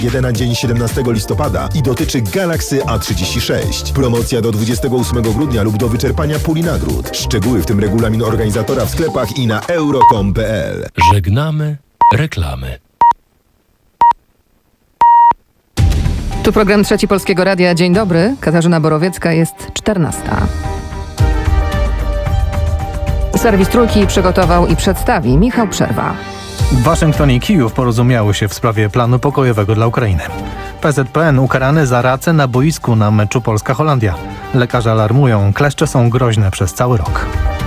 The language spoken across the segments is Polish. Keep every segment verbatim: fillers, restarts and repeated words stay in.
Jeden na dzień siedemnastego listopada i dotyczy Galaxy A trzydzieści sześć. Promocja do dwudziestego ósmego grudnia lub do wyczerpania puli nagród. Szczegóły, w tym regulamin organizatora w sklepach i na euro kropka com kropka pe el. Żegnamy reklamy. Tu program Trzeci Polskiego Radia. Dzień dobry. Katarzyna Borowiecka, jest czternasta. Serwis Trójki przygotował i przedstawi Michał Przerwa. Waszyngton i Kijów porozumiały się w sprawie planu pokojowego dla Ukrainy. P Z P N ukarany za racę na boisku na meczu Polska-Holandia. Lekarze alarmują, kleszcze są groźne przez cały rok.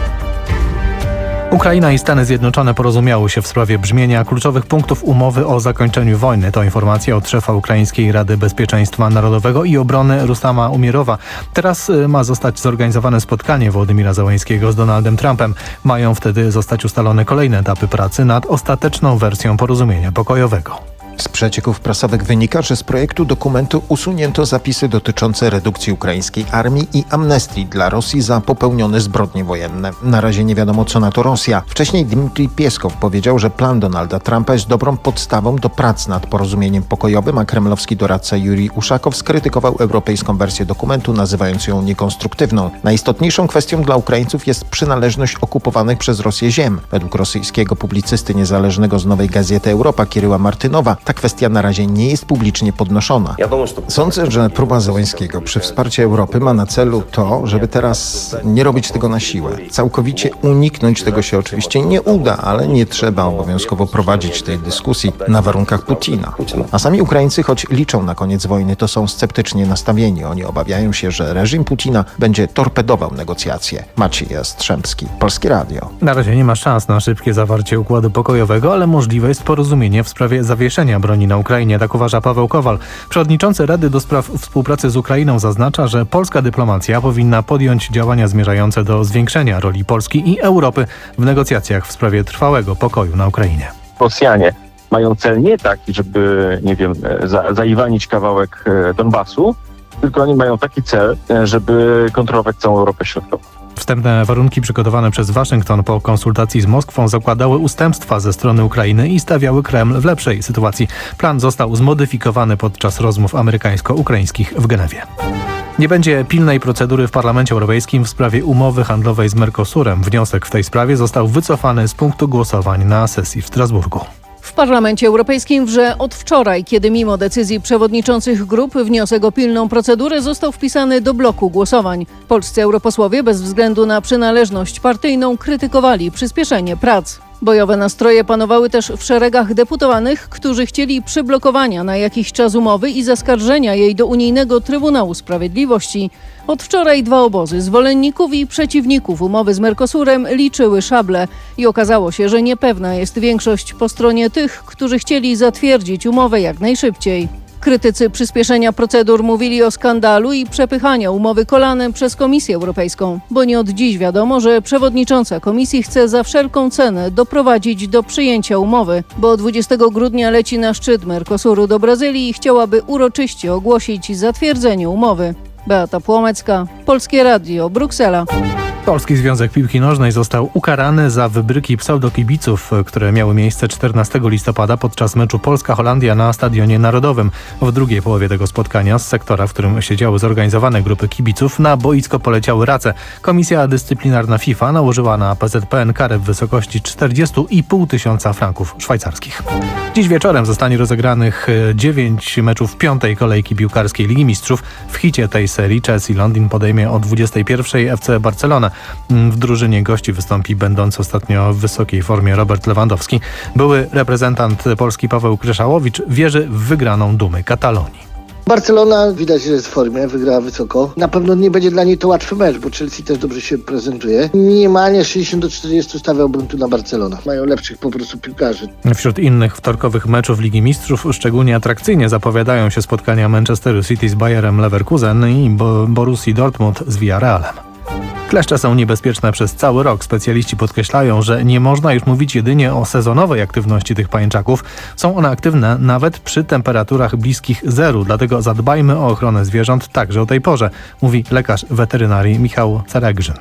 Ukraina i Stany Zjednoczone porozumiały się w sprawie brzmienia kluczowych punktów umowy o zakończeniu wojny. To informacja od szefa Ukraińskiej Rady Bezpieczeństwa Narodowego i Obrony Rustama Umierowa. Teraz ma zostać zorganizowane spotkanie Wołodymira Zełenskiego z Donaldem Trumpem. Mają wtedy zostać ustalone kolejne etapy pracy nad ostateczną wersją porozumienia pokojowego. Z przecieków prasowych wynika, że z projektu dokumentu usunięto zapisy dotyczące redukcji ukraińskiej armii i amnestii dla Rosji za popełnione zbrodnie wojenne. Na razie nie wiadomo, co na to Rosja. Wcześniej Dmitrij Pieskow powiedział, że plan Donalda Trumpa jest dobrą podstawą do prac nad porozumieniem pokojowym, a kremlowski doradca Jurij Uszakow skrytykował europejską wersję dokumentu, nazywając ją niekonstruktywną. Najistotniejszą kwestią dla Ukraińców jest przynależność okupowanych przez Rosję ziem. Według rosyjskiego publicysty niezależnego z Nowej Gazety Europa Kiryła Martynowa ta kwestia na razie nie jest publicznie podnoszona. Sądzę, że próba Zełenskiego przy wsparciu Europy ma na celu to, żeby teraz nie robić tego na siłę. Całkowicie uniknąć tego się oczywiście nie uda, ale nie trzeba obowiązkowo prowadzić tej dyskusji na warunkach Putina. A sami Ukraińcy, choć liczą na koniec wojny, to są sceptycznie nastawieni. Oni obawiają się, że reżim Putina będzie torpedował negocjacje. Maciej Jastrzębski, Polskie Radio. Na razie nie ma szans na szybkie zawarcie układu pokojowego, ale możliwe jest porozumienie w sprawie zawieszenia broni na Ukrainie, tak uważa Paweł Kowal. Przewodniczący Rady do Spraw Współpracy z Ukrainą zaznacza, że polska dyplomacja powinna podjąć działania zmierzające do zwiększenia roli Polski i Europy w negocjacjach w sprawie trwałego pokoju na Ukrainie. Rosjanie mają cel nie taki, żeby, nie wiem, za, zaiwanić kawałek Donbasu, tylko oni mają taki cel, żeby kontrolować całą Europę Środkową. Wstępne warunki przygotowane przez Waszyngton po konsultacji z Moskwą zakładały ustępstwa ze strony Ukrainy i stawiały Kreml w lepszej sytuacji. Plan został zmodyfikowany podczas rozmów amerykańsko-ukraińskich w Genewie. Nie będzie pilnej procedury w Parlamencie Europejskim w sprawie umowy handlowej z Mercosurem. Wniosek w tej sprawie został wycofany z punktu głosowań na sesji w Strasburgu. W Parlamencie Europejskim wrze od wczoraj, kiedy mimo decyzji przewodniczących grup wniosek o pilną procedurę został wpisany do bloku głosowań. Polscy europosłowie bez względu na przynależność partyjną krytykowali przyspieszenie prac. Bojowe nastroje panowały też w szeregach deputowanych, którzy chcieli przyblokowania na jakiś czas umowy i zaskarżenia jej do Unijnego Trybunału Sprawiedliwości. Od wczoraj dwa obozy zwolenników i przeciwników umowy z Mercosurem liczyły szable i okazało się, że niepewna jest większość po stronie tych, którzy chcieli zatwierdzić umowę jak najszybciej. Krytycy przyspieszenia procedur mówili o skandalu i przepychania umowy kolanem przez Komisję Europejską, bo nie od dziś wiadomo, że przewodnicząca Komisji chce za wszelką cenę doprowadzić do przyjęcia umowy, bo dwudziestego grudnia leci na szczyt Mercosuru do Brazylii i chciałaby uroczyście ogłosić zatwierdzenie umowy. Beata Płomecka, Polskie Radio, Bruksela. Polski Związek Piłki Nożnej został ukarany za wybryki pseudokibiców, które miały miejsce czternastego listopada podczas meczu Polska-Holandia na Stadionie Narodowym. W drugiej połowie tego spotkania z sektora, w którym siedziały zorganizowane grupy kibiców, na boisko poleciały race. Komisja Dyscyplinarna FIFA nałożyła na P Z P N karę w wysokości czterdzieści i pół tysiąca franków szwajcarskich. Dziś wieczorem zostanie rozegranych dziewięć meczów piątej kolejki piłkarskiej Ligi Mistrzów. W hicie tej serii Chelsea Londyn podejmie o dwudziestej pierwszej F C Barcelonę. W drużynie gości wystąpi będący ostatnio w wysokiej formie Robert Lewandowski. Były reprezentant Polski Paweł Kryszałowicz wierzy w wygraną Dumy Katalonii. Barcelona widać, że jest w formie, wygrała wysoko. Na pewno nie będzie dla niej to łatwy mecz, bo Chelsea też dobrze się prezentuje. Minimalnie sześćdziesiąt do czterdziestu stawiałbym tu na Barcelonę. Mają lepszych po prostu piłkarzy. Wśród innych wtorkowych meczów Ligi Mistrzów szczególnie atrakcyjnie zapowiadają się spotkania Manchesteru City z Bayerem Leverkusen i Borussii Dortmund z Villarrealem. Kleszcze są niebezpieczne przez cały rok. Specjaliści podkreślają, że nie można już mówić jedynie o sezonowej aktywności tych pajęczaków. Są one aktywne nawet przy temperaturach bliskich zeru, dlatego zadbajmy o ochronę zwierząt także o tej porze, mówi lekarz weterynarii Michał Ceregrzyn.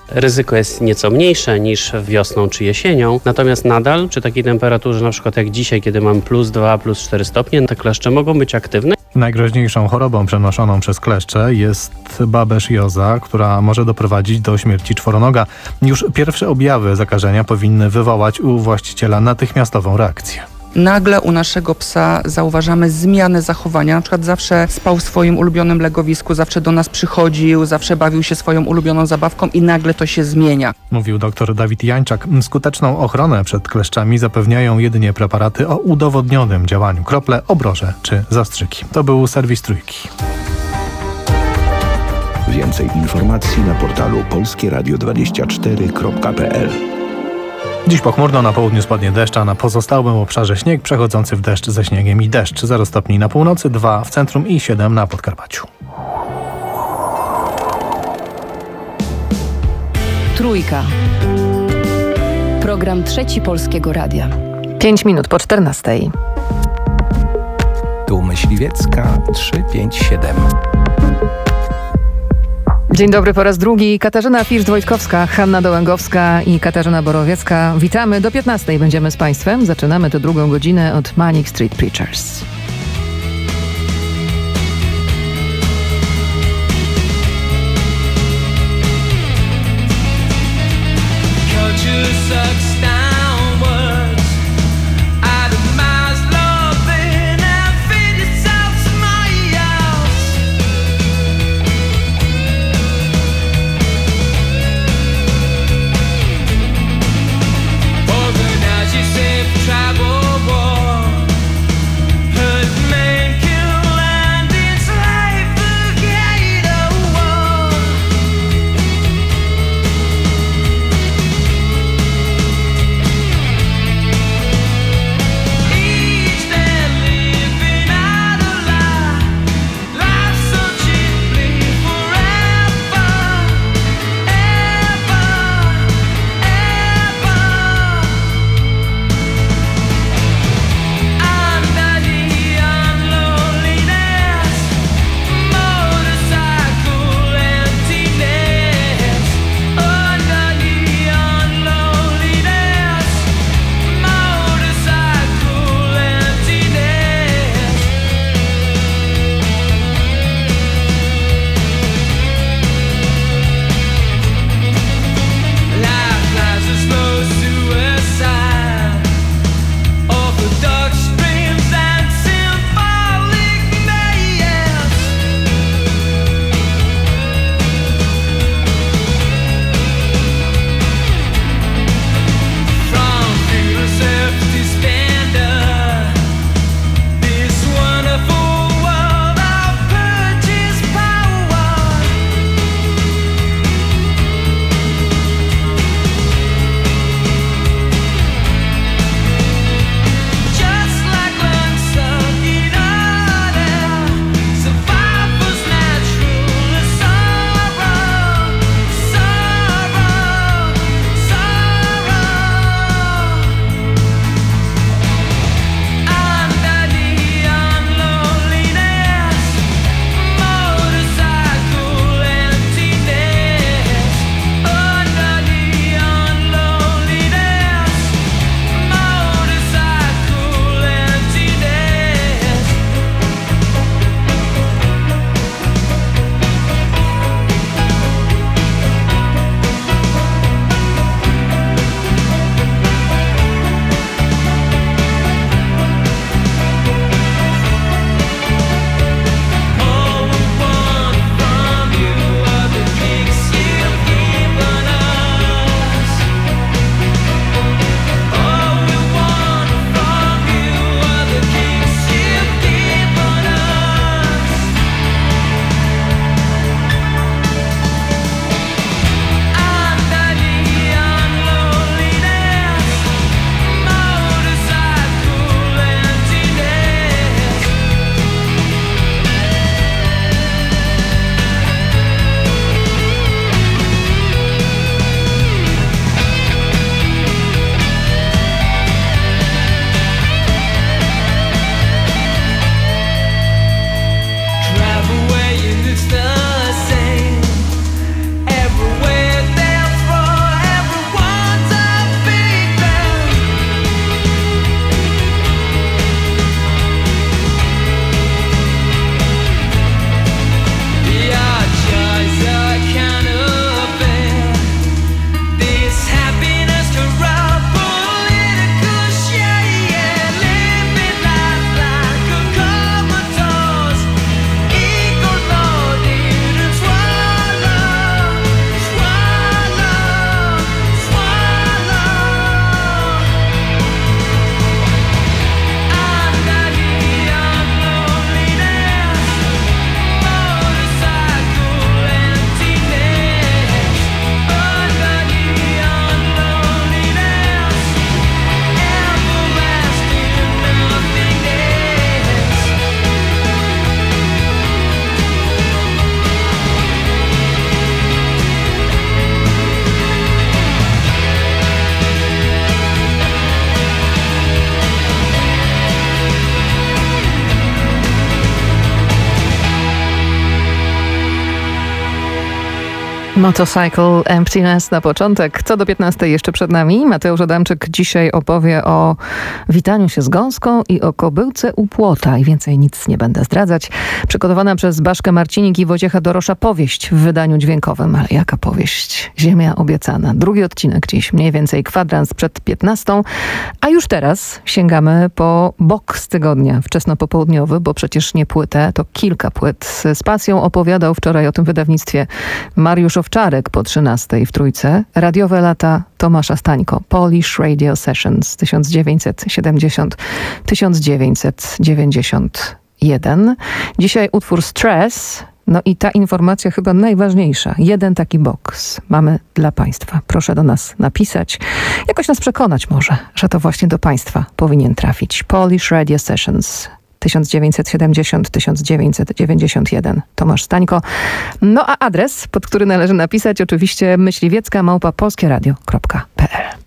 Ryzyko jest nieco mniejsze niż wiosną czy jesienią, natomiast nadal przy takiej temperaturze, na przykład jak dzisiaj, kiedy mam plus dwa, plus cztery stopnie, te kleszcze mogą być aktywne. Najgroźniejszą chorobą przenoszoną przez kleszcze jest babezioza, która może doprowadzić do śmierci czworonoga. Już pierwsze objawy zakażenia powinny wywołać u właściciela natychmiastową reakcję. Nagle u naszego psa zauważamy zmianę zachowania. Na przykład zawsze spał w swoim ulubionym legowisku, zawsze do nas przychodził, zawsze bawił się swoją ulubioną zabawką i nagle to się zmienia. Mówił dr Dawid Jańczak. Skuteczną ochronę przed kleszczami zapewniają jedynie preparaty o udowodnionym działaniu. Krople, obroże czy zastrzyki. To był serwis Trójki. Więcej informacji na portalu polskie radio dwadzieścia cztery kropka p l. Dziś pochmurno, na południu spadnie deszcz, a na pozostałym obszarze śnieg przechodzący w deszcz ze śniegiem i deszcz. zero stopni na północy, dwa w centrum i siedem na Podkarpaciu. Trójka. Program Trzeci Polskiego Radia. Pięć minut po czternastej. Tu Myśliwiecka trzy pięć siedem. Dzień dobry po raz drugi. Katarzyna Fisz-Wojtkowska, Hanna Dołęgowska i Katarzyna Borowiecka. Witamy. Do piętnastej będziemy z Państwem. Zaczynamy tę drugą godzinę od Manic Street Preachers. Trouble war, her Motorcycle Emptiness na początek. Co do piętnastej jeszcze przed nami. Mateusz Adamczyk dzisiaj opowie o witaniu się z gąską i o kobyłce u płota. I więcej nic nie będę zdradzać. Przygotowana przez Baszkę Marcinik i Wojciecha Dorosza powieść w wydaniu dźwiękowym. Ale jaka powieść? Ziemia obiecana. Drugi odcinek dziś. Mniej więcej kwadrans przed piętnastą. A już teraz sięgamy po boks tygodnia. Wczesnopopołudniowy, bo przecież nie płytę, to kilka płyt. Z pasją opowiadał wczoraj o tym wydawnictwie Mariusz Owczarek po trzynastej w Trójce. Radiowe lata Tomasza Stańko. Polish Radio Sessions tysiąc dziewięćset siedemdziesiąt do tysiąc dziewięćset dziewięćdziesiąt jeden. Dzisiaj utwór Stress. No i ta informacja chyba najważniejsza. Jeden taki boks mamy dla Państwa. Proszę do nas napisać. Jakoś nas przekonać może, że to właśnie do Państwa powinien trafić. Polish Radio Sessions tysiąc dziewięćset siedemdziesiąt do tysiąc dziewięćset dziewięćdziesiąt jeden. Tomasz Stańko. No a adres, pod który należy napisać, oczywiście myśliwiecka małpa polskieradio kropka pe el.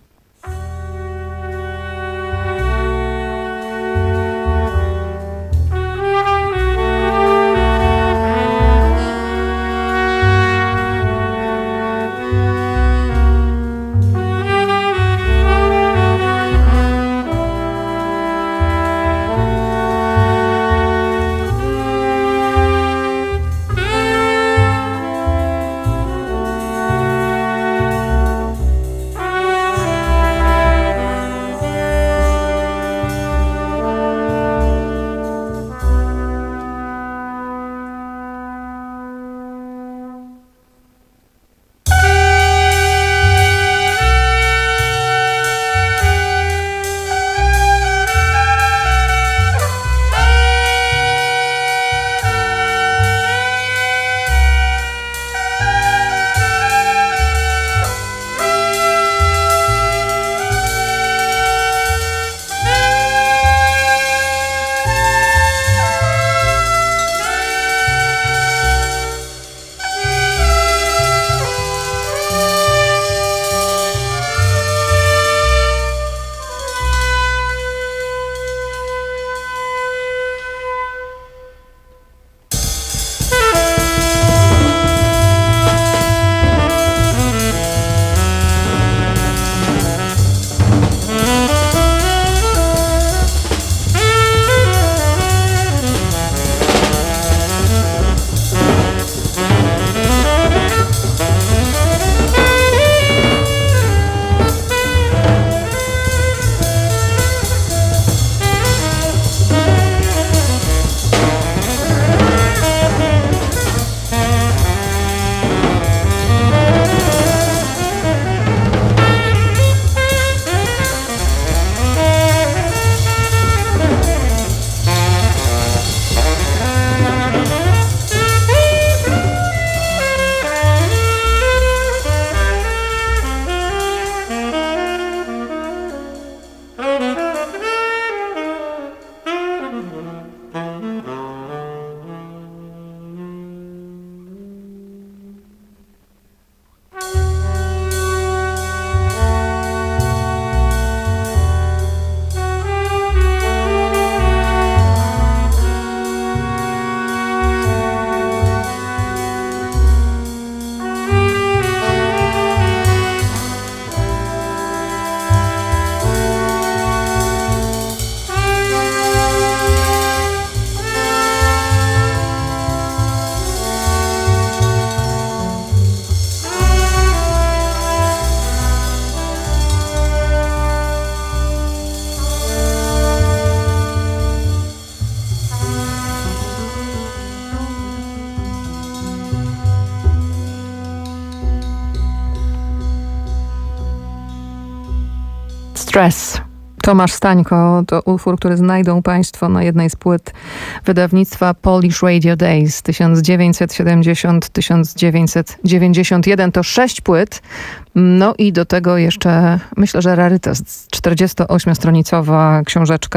Stress. Tomasz Stańko to utwór, który znajdą Państwo na jednej z płyt wydawnictwa Polish Radio Days tysiąc dziewięćset siedemdziesiąt do tysiąc dziewięćset dziewięćdziesiąt jeden. To sześć płyt. No i do tego jeszcze, myślę, że rarytas. czterdziestoośmiostronicowa książeczka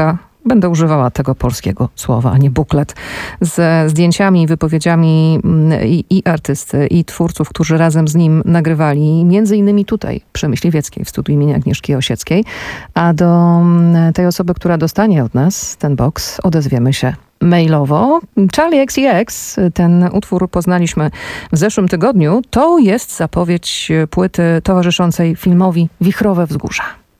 Będę używała tego polskiego słowa, a nie buklet. Ze zdjęciami i wypowiedziami i, i artysty, i twórców, którzy razem z nim nagrywali, między innymi tutaj, przy Myśliwieckiej, w studiu imienia Agnieszki Osieckiej. A do tej osoby, która dostanie od nas ten boks, odezwiemy się mailowo. Charlie X C X, ten utwór poznaliśmy w zeszłym tygodniu. To jest zapowiedź płyty towarzyszącej filmowi Wichrowe Wzgórza.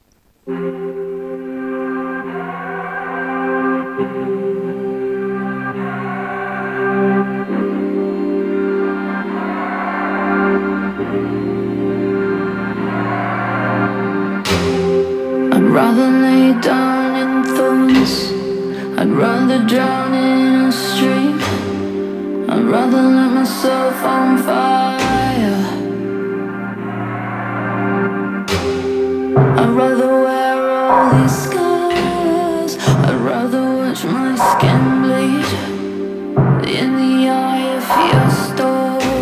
I'd rather lay down in thorns. I'd rather drown in a stream. I'd rather light myself on fire. I'd rather wear all these scars. I'd rather watch my skin bleed in the eye of your storm.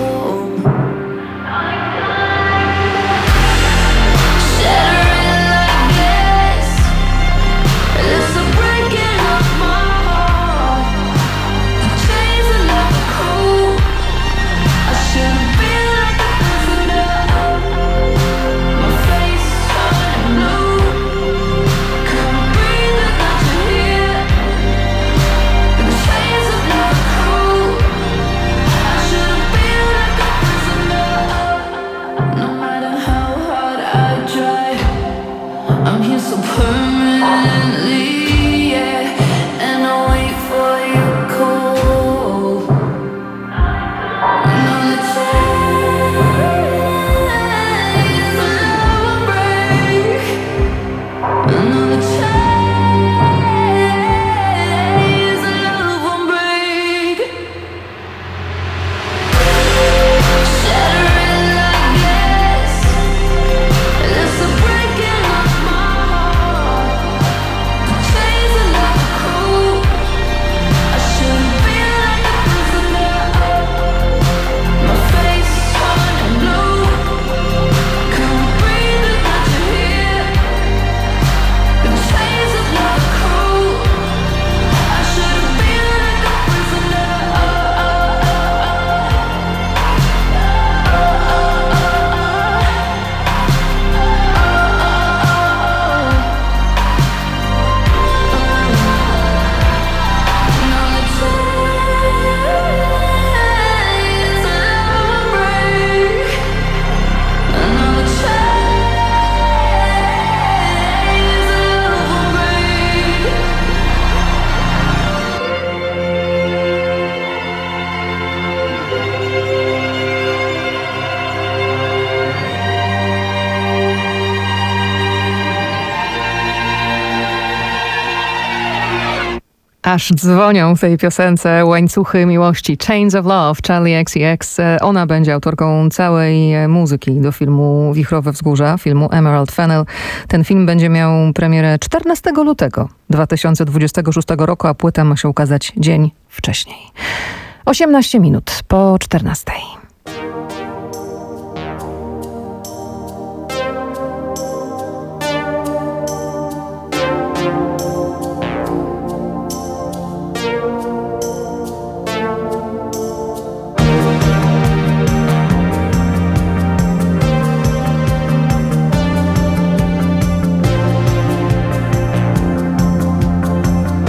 Aż dzwonią w tej piosence łańcuchy miłości. Chains of Love, Charlie X C X. Ona będzie autorką całej muzyki do filmu Wichrowe Wzgórza, filmu Emerald Fennell. Ten film będzie miał premierę czternastego lutego dwa tysiące dwudziestego szóstego roku, a płyta ma się ukazać dzień wcześniej. osiemnaście minut po czternastej.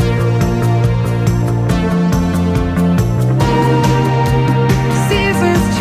See if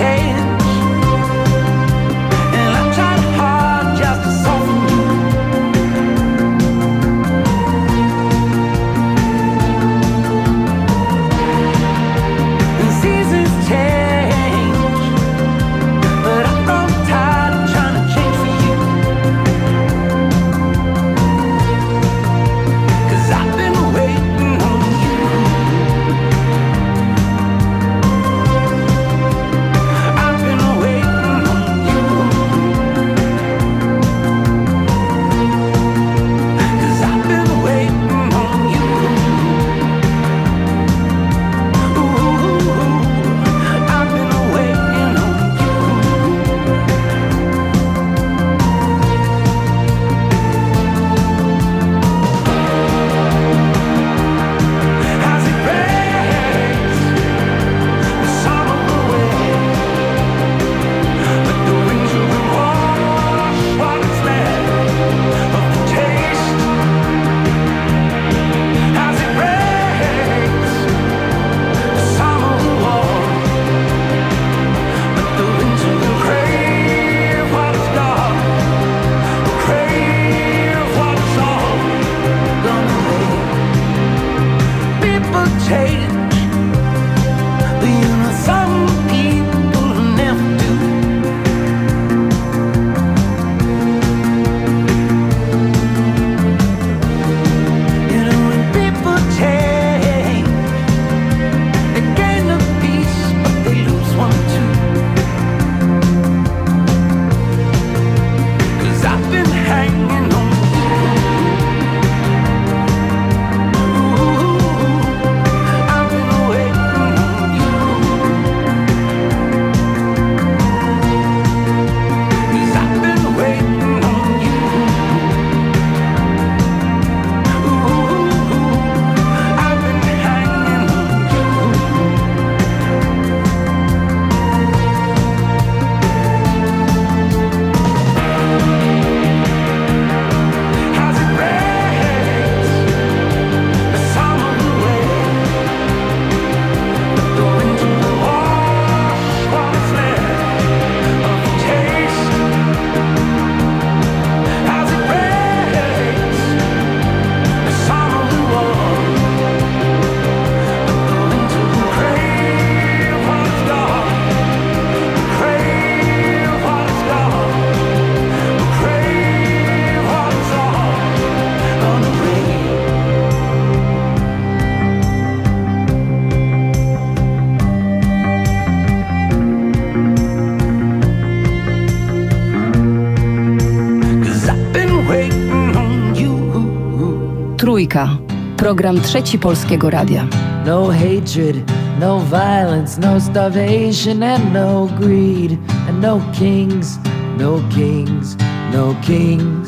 Trójka. Program Trzeci Polskiego Radia. No hatred, no violence, no starvation and no greed. And no kings, no kings, no kings.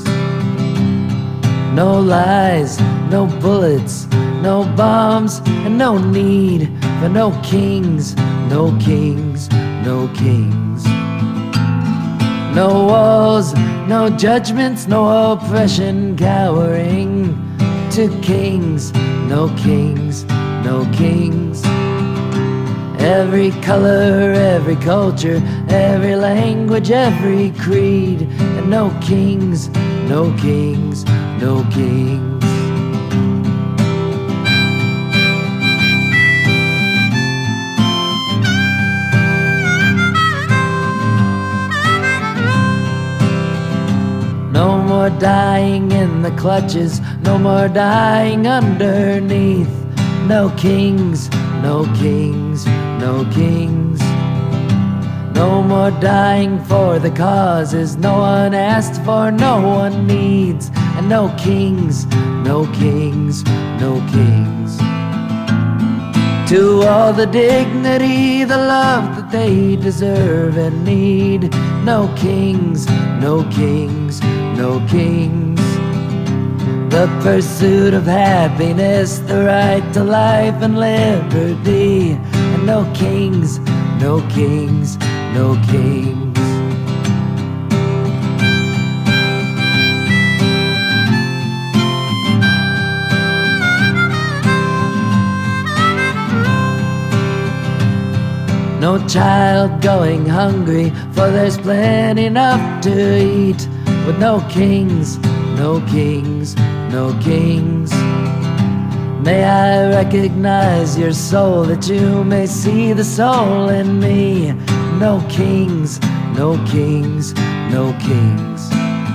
No lies, no bullets, no bombs, and no need for no kings, no kings, no kings. No walls, no judgments, no oppression cowering to kings, no kings, no kings. Every color, every culture, every language, every creed, and no kings, no kings, no kings. No more dying in the clutches, no more dying underneath. No kings, no kings, no kings. No more dying for the causes no one asked for, no one needs. And no kings, no kings, no kings. To all the dignity, the love that they deserve and need. No kings, no kings, no kings. The pursuit of happiness, the right to life and liberty. And no kings, no kings, no kings. No child going hungry, for there's plenty enough to eat. With no kings, no kings, no kings. May I recognize your soul, that you may see the soul in me. No kings, no kings, no kings.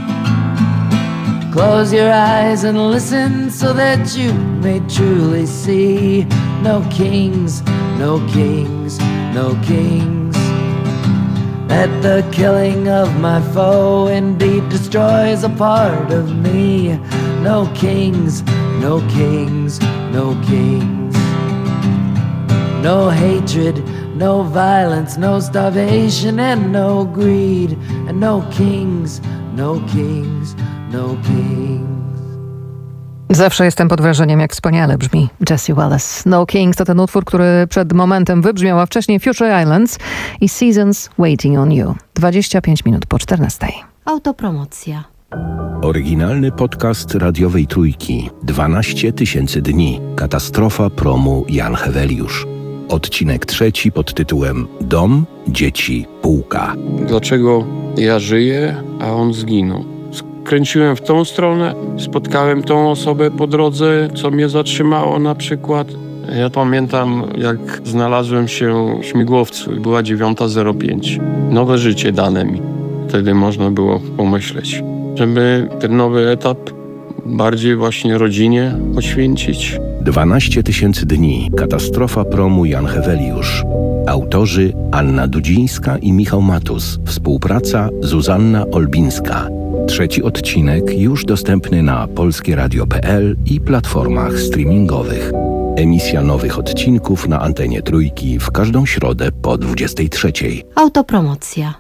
Close your eyes and listen so that you may truly see. No kings, no kings, no kings. That the killing of my foe indeed destroys a part of me. No kings, no kings, no kings. No hatred, no violence, no starvation and no greed. And no kings, no kings, no kings. Zawsze jestem pod wrażeniem, jak wspaniale brzmi Jessie Wallace. No Kings to ten utwór, który przed momentem wybrzmiał, a wcześniej Future Islands i Seasons Waiting on You. dwadzieścia pięć minut po czternastej. Autopromocja. Oryginalny podcast radiowej Trójki. dwanaście tysięcy dni. Katastrofa promu Jan Heweliusz. Odcinek trzeci pod tytułem Dom, dzieci, półka. Dlaczego ja żyję, a on zginął? Kręciłem w tą stronę, spotkałem tą osobę po drodze, co mnie zatrzymało na przykład. Ja pamiętam, jak znalazłem się w śmigłowcu, była dziewiąta zero pięć. Nowe życie dane mi. Wtedy można było pomyśleć, żeby ten nowy etap bardziej właśnie rodzinie poświęcić. dwanaście tysięcy dni. Katastrofa promu Jan Heweliusz. Autorzy Anna Dudzińska i Michał Matus. Współpraca Zuzanna Olbińska. Trzeci odcinek już dostępny na polskie radio kropka p l i platformach streamingowych. Emisja nowych odcinków na antenie Trójki w każdą środę po dwudziestej trzeciej. Autopromocja.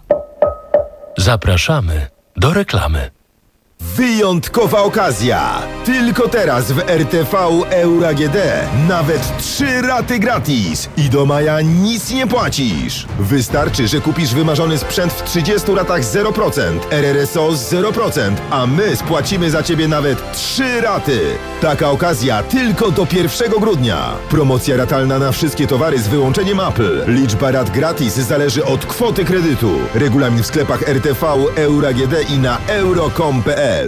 Zapraszamy do reklamy. Wyjątkowa okazja! Tylko teraz w R T V Euro A G D nawet trzy raty gratis i do maja nic nie płacisz. Wystarczy, że kupisz wymarzony sprzęt w trzydziestu ratach zero procent, R R S O zero procent, a my spłacimy za Ciebie nawet trzy raty. Taka okazja tylko do pierwszego grudnia. Promocja ratalna na wszystkie towary z wyłączeniem Apple. Liczba rat gratis zależy od kwoty kredytu. Regulamin w sklepach R T V Euro A G D i na euro kropka com kropka p l.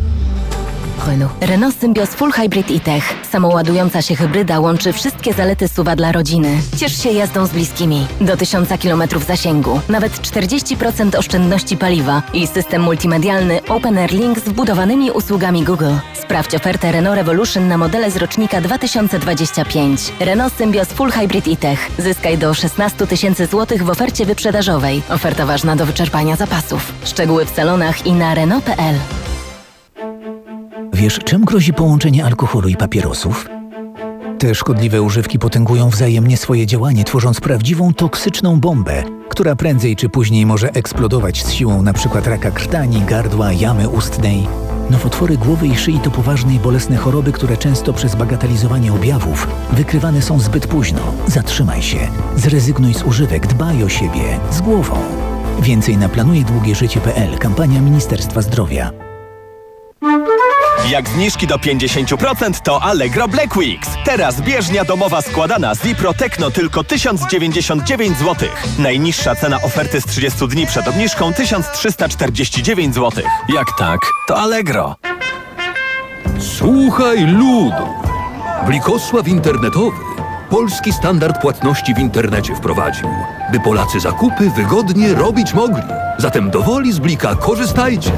Renault. Renault Symbioz Full Hybrid e-Tech. Samoładująca się hybryda łączy wszystkie zalety S U V-a dla rodziny. Ciesz się jazdą z bliskimi. Do tysiąca kilometrów zasięgu. Nawet czterdzieści procent oszczędności paliwa. I system multimedialny Open Air Link z wbudowanymi usługami Google. Sprawdź ofertę Renault Revolution na modele z rocznika dwa tysiące dwadzieścia pięć. Renault Symbioz Full Hybrid e-Tech. Zyskaj do szesnaście tysięcy złotych w ofercie wyprzedażowej. Oferta ważna do wyczerpania zapasów. Szczegóły w salonach i na Renault kropka p l. Wiesz, czym grozi połączenie alkoholu i papierosów? Te szkodliwe używki potęgują wzajemnie swoje działanie, tworząc prawdziwą toksyczną bombę, która prędzej czy później może eksplodować z siłą np. raka krtani, gardła, jamy ustnej. Nowotwory głowy i szyi to poważne i bolesne choroby, które często przez bagatelizowanie objawów wykrywane są zbyt późno. Zatrzymaj się, zrezygnuj z używek, dbaj o siebie, z głową. Więcej na planuje długie życie kropka p l. Kampania Ministerstwa Zdrowia. Jak zniżki do pięćdziesiąt procent to Allegro Black Weeks. Teraz bieżnia domowa składana z Wipro Tecno tylko tysiąc dziewięćdziesiąt dziewięć złotych. Najniższa cena oferty z trzydziestu dni przed obniżką tysiąc trzysta czterdzieści dziewięć złotych. Jak tak, to Allegro. Słuchaj ludu. Blikosław internetowy polski standard płatności w internecie wprowadził, by Polacy zakupy wygodnie robić mogli. Zatem do woli z Blika korzystajcie.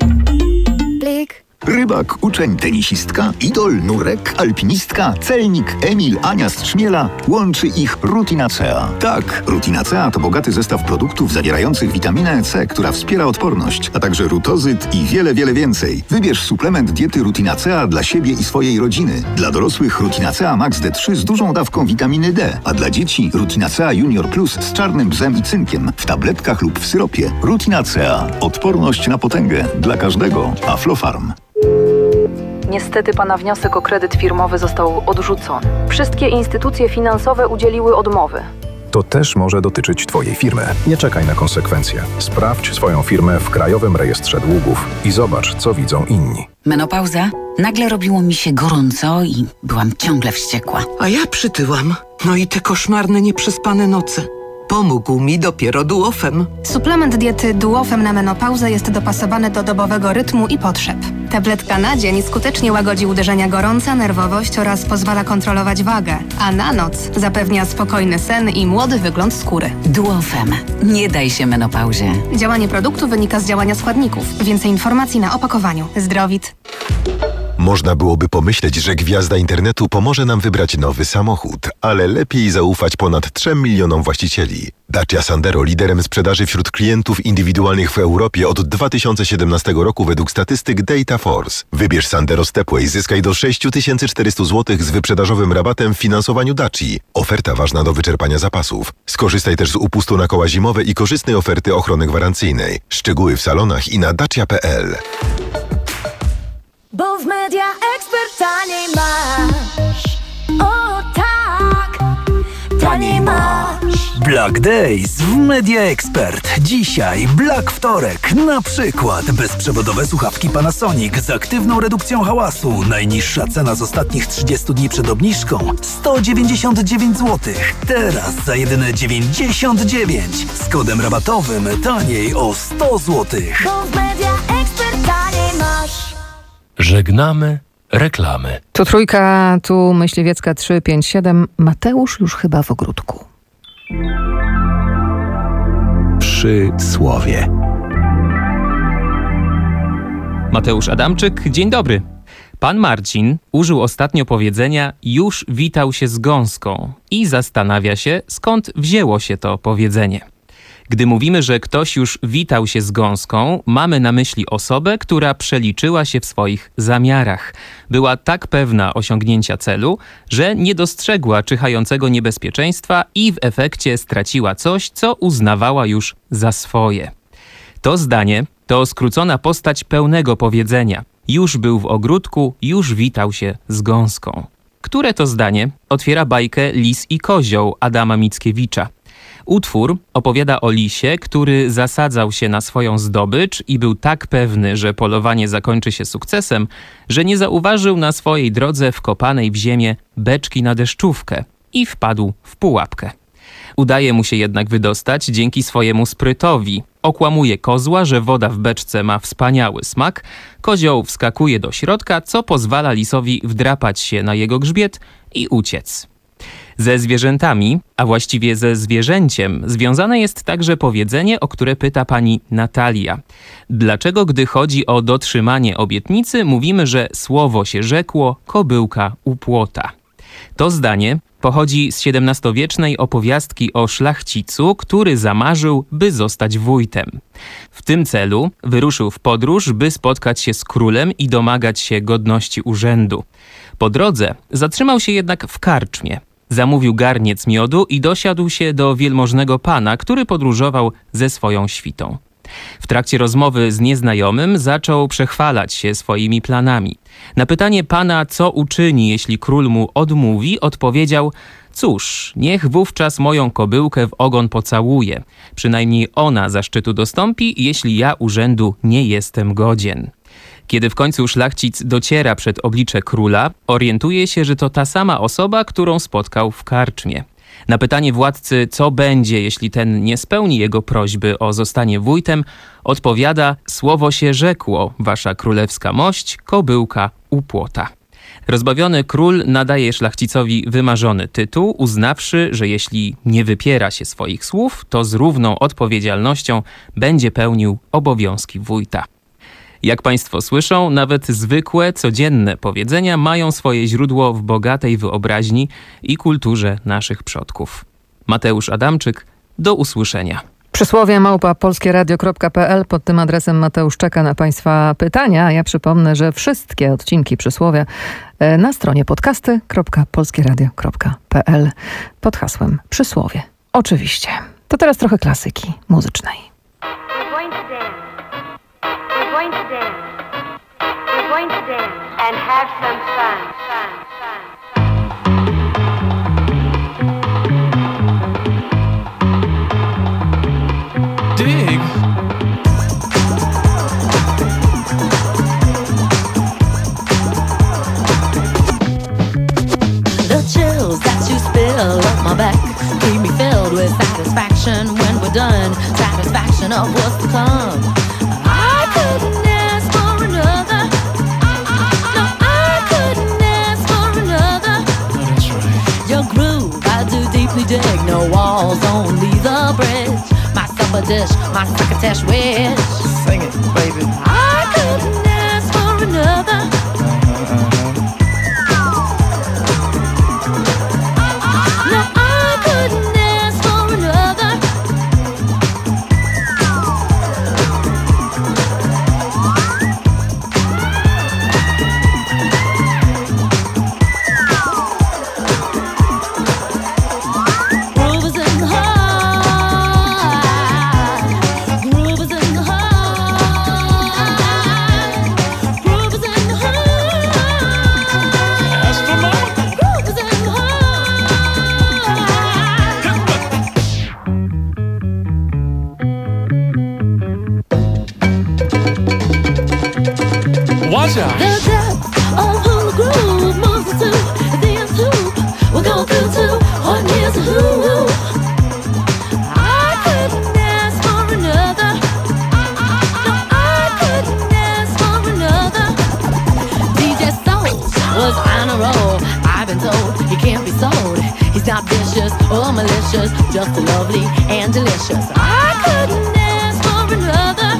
Blik. Rybak, uczeń, tenisistka, idol, nurek, alpinistka, celnik, Emil, Ania z Trzmiela. Łączy ich Rutinacea. Tak, Rutinacea to bogaty zestaw produktów zawierających witaminę C, która wspiera odporność, a także rutozyt i wiele, wiele więcej. Wybierz suplement diety Rutinacea dla siebie i swojej rodziny. Dla dorosłych Rutinacea Max D trzy z dużą dawką witaminy D, a dla dzieci Rutinacea Junior Plus z czarnym bzem i cynkiem w tabletkach lub w syropie. Rutinacea. Odporność na potęgę dla każdego. Aflofarm. Niestety pana wniosek o kredyt firmowy został odrzucony. Wszystkie instytucje finansowe udzieliły odmowy. To też może dotyczyć Twojej firmy. Nie czekaj na konsekwencje. Sprawdź swoją firmę w Krajowym Rejestrze Długów i zobacz, co widzą inni. Menopauza? Nagle robiło mi się gorąco i byłam ciągle wściekła. A ja przytyłam. No i te koszmarne, nieprzespane noce. Pomógł mi dopiero Duofem. Suplement diety Duofem na menopauzę jest dopasowany do dobowego rytmu i potrzeb. Tabletka na dzień skutecznie łagodzi uderzenia gorąca, nerwowość oraz pozwala kontrolować wagę, a na noc zapewnia spokojny sen i młody wygląd skóry. Duofem. Nie daj się menopauzie. Działanie produktu wynika z działania składników. Więcej informacji na opakowaniu. Zdrowit. Można byłoby pomyśleć, że gwiazda internetu pomoże nam wybrać nowy samochód, ale lepiej zaufać ponad trzem milionom właścicieli. Dacia Sandero liderem sprzedaży wśród klientów indywidualnych w Europie od dwa tysiące siedemnastego roku według statystyk Data Force. Wybierz Sandero Stepway, zyskaj do sześć tysięcy czterysta złotych z wyprzedażowym rabatem w finansowaniu Daci. Oferta ważna do wyczerpania zapasów. Skorzystaj też z upustu na koła zimowe i korzystnej oferty ochrony gwarancyjnej. Szczegóły w salonach i na dacia kropka p l. Bo w Media Expert taniej masz. O tak, taniej masz. Black Days w Media Expert. Dzisiaj Black Wtorek. Na przykład bezprzewodowe słuchawki Panasonic z aktywną redukcją hałasu. Najniższa cena z ostatnich trzydziestu dni przed obniżką sto dziewięćdziesiąt dziewięć złotych. Teraz za jedyne dziewięćdziesiąt dziewięć. Z kodem rabatowym taniej o sto złotych. Bo w Media Expert taniej masz. Żegnamy reklamy. Tu trójka, tu Myśliwiecka trzy pięć siedem. Mateusz już chyba w ogródku. Przy słowie. Mateusz Adamczyk, dzień dobry. Pan Marcin użył ostatnio powiedzenia już witał się z gąską i zastanawia się, skąd wzięło się to powiedzenie. Gdy mówimy, że ktoś już witał się z gąską, mamy na myśli osobę, która przeliczyła się w swoich zamiarach. Była tak pewna osiągnięcia celu, że nie dostrzegła czyhającego niebezpieczeństwa i w efekcie straciła coś, co uznawała już za swoje. To zdanie to skrócona postać pełnego powiedzenia. Już był w ogródku, już witał się z gąską. Które to zdanie otwiera bajkę Lis i Kozioł Adama Mickiewicza. Utwór opowiada o lisie, który zasadzał się na swoją zdobycz i był tak pewny, że polowanie zakończy się sukcesem, że nie zauważył na swojej drodze wkopanej w ziemię beczki na deszczówkę i wpadł w pułapkę. Udaje mu się jednak wydostać dzięki swojemu sprytowi. Okłamuje kozła, że woda w beczce ma wspaniały smak. Kozioł wskakuje do środka, co pozwala lisowi wdrapać się na jego grzbiet i uciec. Ze zwierzętami, a właściwie ze zwierzęciem, związane jest także powiedzenie, o które pyta pani Natalia. Dlaczego, gdy chodzi o dotrzymanie obietnicy, mówimy, że słowo się rzekło, kobyłka u płota? To zdanie pochodzi z siedemnastowiecznej opowiastki o szlachcicu, który zamarzył, by zostać wójtem. W tym celu wyruszył w podróż, by spotkać się z królem i domagać się godności urzędu. Po drodze zatrzymał się jednak w karczmie. Zamówił garniec miodu i dosiadł się do wielmożnego pana, który podróżował ze swoją świtą. W trakcie rozmowy z nieznajomym zaczął przechwalać się swoimi planami. Na pytanie pana, co uczyni, jeśli król mu odmówi, odpowiedział: cóż, niech wówczas moją kobyłkę w ogon pocałuje. Przynajmniej ona zaszczytu dostąpi, jeśli ja urzędu nie jestem godzien. Kiedy w końcu szlachcic dociera przed oblicze króla, orientuje się, że to ta sama osoba, którą spotkał w karczmie. Na pytanie władcy, co będzie, jeśli ten nie spełni jego prośby o zostanie wójtem, odpowiada: słowo się rzekło, wasza królewska mość, kobyłka u płota. Rozbawiony król nadaje szlachcicowi wymarzony tytuł, uznawszy, że jeśli nie wypiera się swoich słów, to z równą odpowiedzialnością będzie pełnił obowiązki wójta. Jak państwo słyszą, nawet zwykłe, codzienne powiedzenia mają swoje źródło w bogatej wyobraźni i kulturze naszych przodków. Mateusz Adamczyk, do usłyszenia. Przysłowie małpa polskieradio kropka p l. Pod tym adresem Mateusz czeka na państwa pytania. Ja przypomnę, że wszystkie odcinki Przysłowia na stronie podcasty kropka polskieradio kropka p l pod hasłem Przysłowie. Oczywiście. To teraz trochę klasyki muzycznej. We're going to dance. We're going to dance and have some fun. Fun, fun. Dig. The chills that you spill up my back keep me filled with satisfaction when we're done. Satisfaction of what's to come. I couldn't ask for another. No, I couldn't ask for another. That's right. Your groove, I do deeply dig. No walls, only the bridge. My supper dish, my crocketesh wish. Sing it, baby. I couldn't ask for another. No, I couldn't ask for another. Watch out. The depth of who the groove moves us to. Dance hoop. We're going through two. One years of who. I couldn't ask for another. No, I couldn't ask for another. D J Soul was on a roll. I've been told he can't be sold. He's not vicious or malicious, just lovely and delicious. I couldn't ask for another.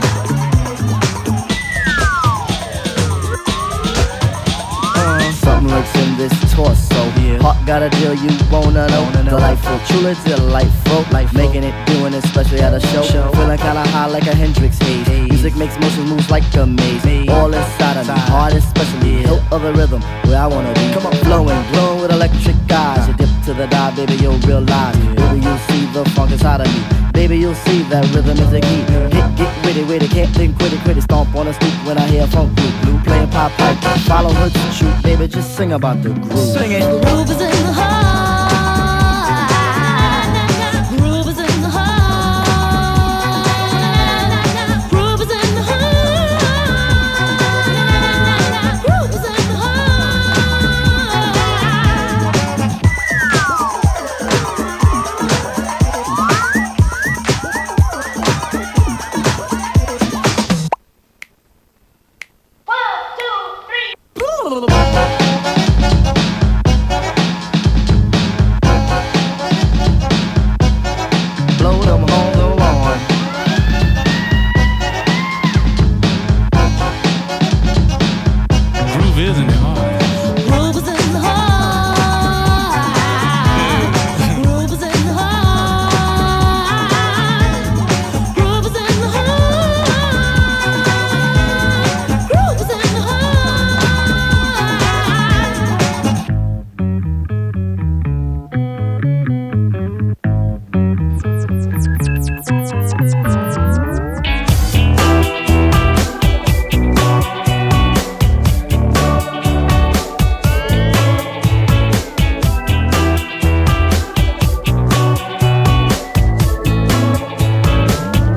Something lurks in this torso. Yeah. Heart got a deal you wanna know. Wanna know. Delightful, truly delightful. Life making it, doing it, especially at a show. show. Feeling kinda high like a Hendrix haze. Hey. Music makes motion moves like a maze. maze. All inside of me, heart especially. Yeah. Hilt of the rhythm, where I wanna be. Come on, flowing, glowing with electric eyes. You dip to the dive, baby, you'll realize. Yeah. Baby, you'll see the funk inside of me. Baby, you'll see that rhythm is the key. Get, get witty, witty, can't think, quit it, quit it. Stomp on the stoop when I hear funk blue. Blue playing pop pipe, follow her to shoot. Baby, just sing about the groove. Sing it. The groove is in the heart. The groove is in the heart. The groove is in the heart. The groove is in the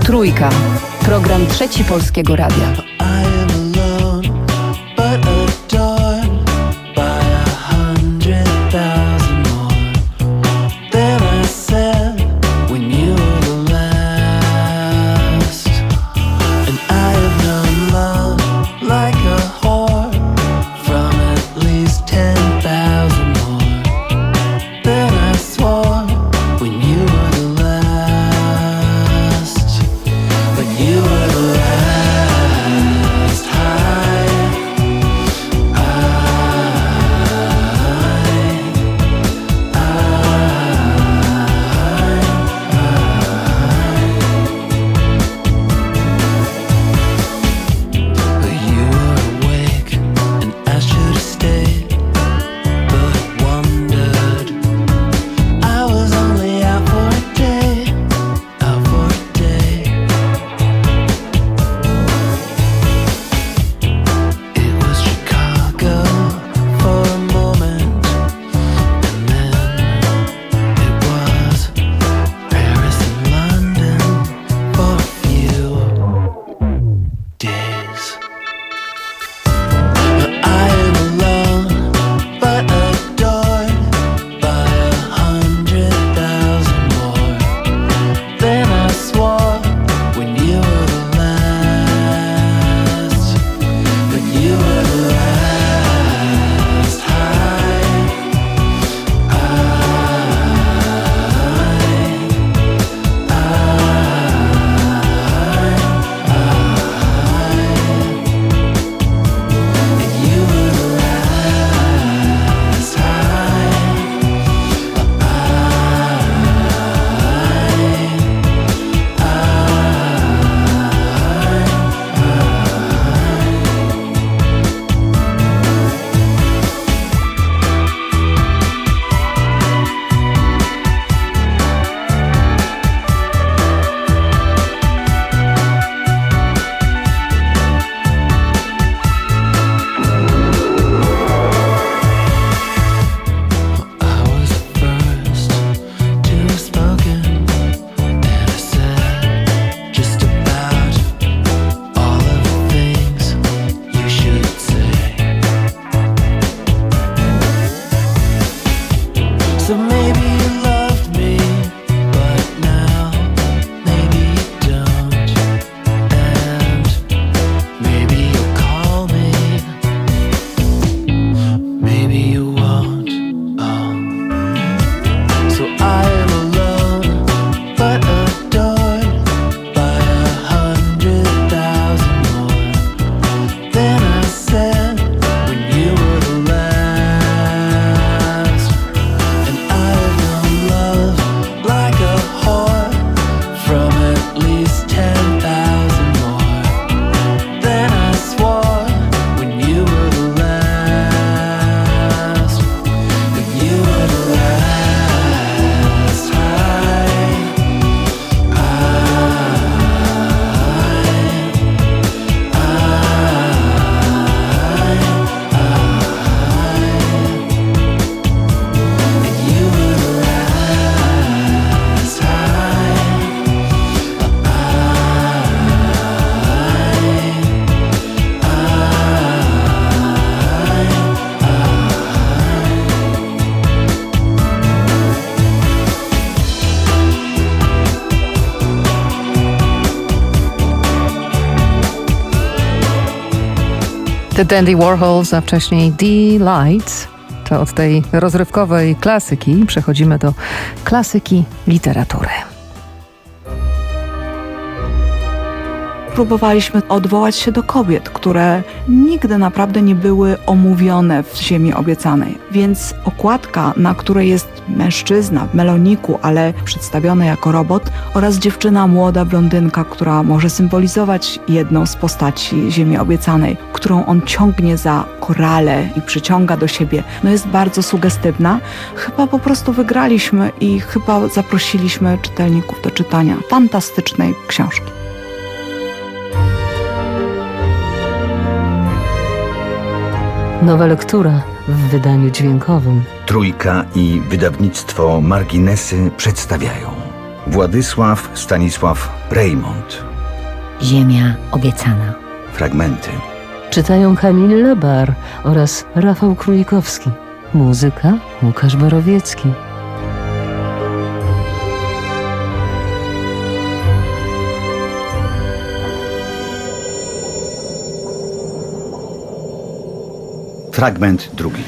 Trójka. Program Trzeci Polskiego Radia. The Dandy Warhols, a wcześniej Delights. To od tej rozrywkowej klasyki przechodzimy do klasyki literatury. Próbowaliśmy odwołać się do kobiet, które nigdy naprawdę nie były omówione w Ziemi Obiecanej. Więc okładka, na której jest mężczyzna w meloniku, ale przedstawiony jako robot, oraz dziewczyna, młoda blondynka, która może symbolizować jedną z postaci Ziemi Obiecanej, którą on ciągnie za korale i przyciąga do siebie, no jest bardzo sugestywna. Chyba po prostu wygraliśmy i chyba zaprosiliśmy czytelników do czytania fantastycznej książki. Nowa lektura w wydaniu dźwiękowym. Trójka i wydawnictwo Marginesy przedstawiają Władysław Stanisław Reymont. Ziemia obiecana. Fragmenty. Czytają Kamil Lebar oraz Rafał Królikowski. Muzyka Łukasz Borowiecki. Fragment drugi.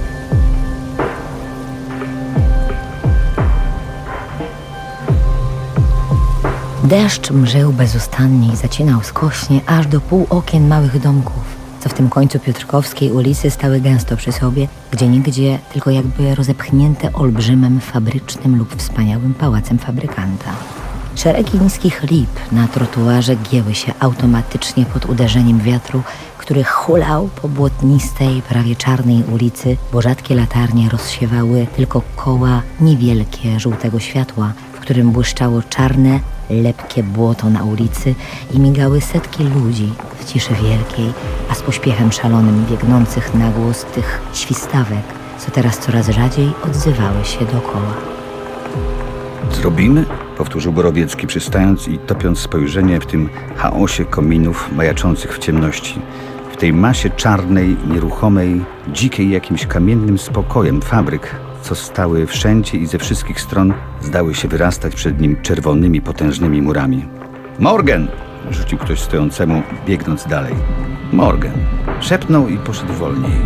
Deszcz mrzeł bezustannie i zacinał skośnie aż do pół okien małych domków, co w tym końcu Piotrkowskiej ulicy stały gęsto przy sobie, gdzieniegdzie tylko jakby rozepchnięte olbrzymem fabrycznym lub wspaniałym pałacem fabrykanta. Szeregi niskich lip na trotuarze gięły się automatycznie pod uderzeniem wiatru, który hulał po błotnistej, prawie czarnej ulicy, bo rzadkie latarnie rozsiewały tylko koła niewielkie żółtego światła, w którym błyszczało czarne, lepkie błoto na ulicy i migały setki ludzi w ciszy wielkiej, a z pośpiechem szalonym biegnących na głos tych świstawek, co teraz coraz rzadziej odzywały się dookoła. Zrobimy? Powtórzył Borowiecki, przystając i topiąc spojrzenie w tym chaosie kominów majaczących w ciemności. W tej masie czarnej, nieruchomej, dzikiej jakimś kamiennym spokojem fabryk, co stały wszędzie i ze wszystkich stron zdały się wyrastać przed nim czerwonymi, potężnymi murami. Morgen! Rzucił ktoś stojącemu, biegnąc dalej. Morgen! Szepnął i poszedł wolniej.